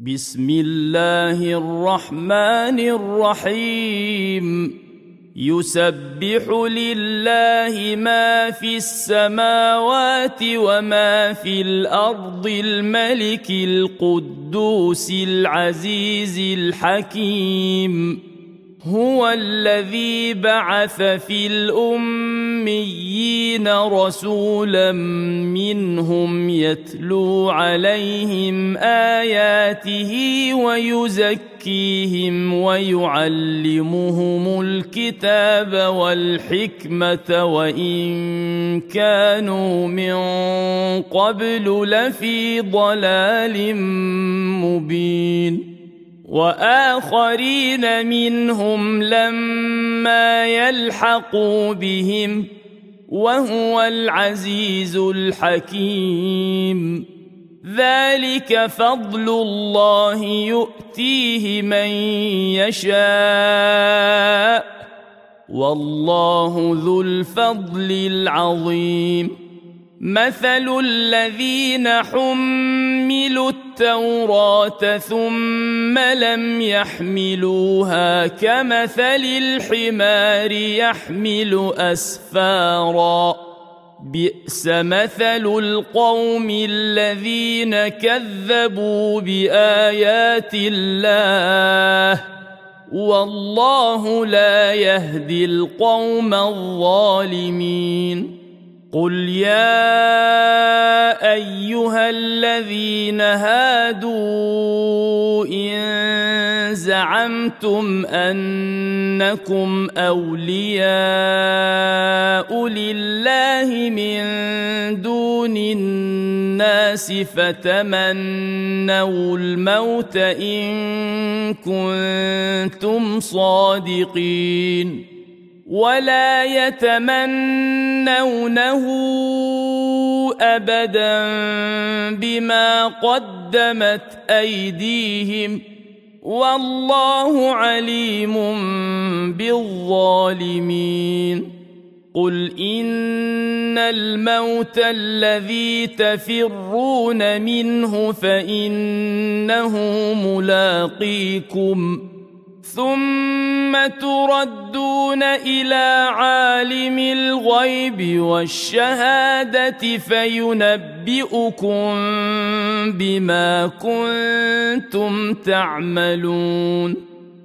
بسم الله الرحمن الرحيم يسبح لله ما في السماوات وما في الأرض الملك القدوس العزيز الحكيم هو الذي بعث في الأميين رسولا منهم يتلو عليهم آياته ويزكيهم ويعلمهم الكتاب والحكمة وإن كانوا من قبل لفي ضلال مبين وآخرين منهم لما يلحقوا بهم وهو العزيز الحكيم ذلك فضل الله يؤتيه من يشاء والله ذو الفضل العظيم مثل الذين حملوا التوراة ثم لم يحملوها كمثل الحمار يحمل أسفارا بئس مثل القوم الذين كذبوا بآيات الله والله لا يهدي القوم الظالمين قل يا أيها الذين هادوا إن زعمتم أنكم أولياء لله من دون الناس فتمنوا الموت إن كنتم صادقين ولا يتمنونه أبدا بما قدمت أيديهم والله عليم بالظالمين قل إن الموت الذي تفرون منه فإنه ملاقيكم ثم تردون إلى عالم الغيب والشهادة فينبئكم بما كنتم تعملون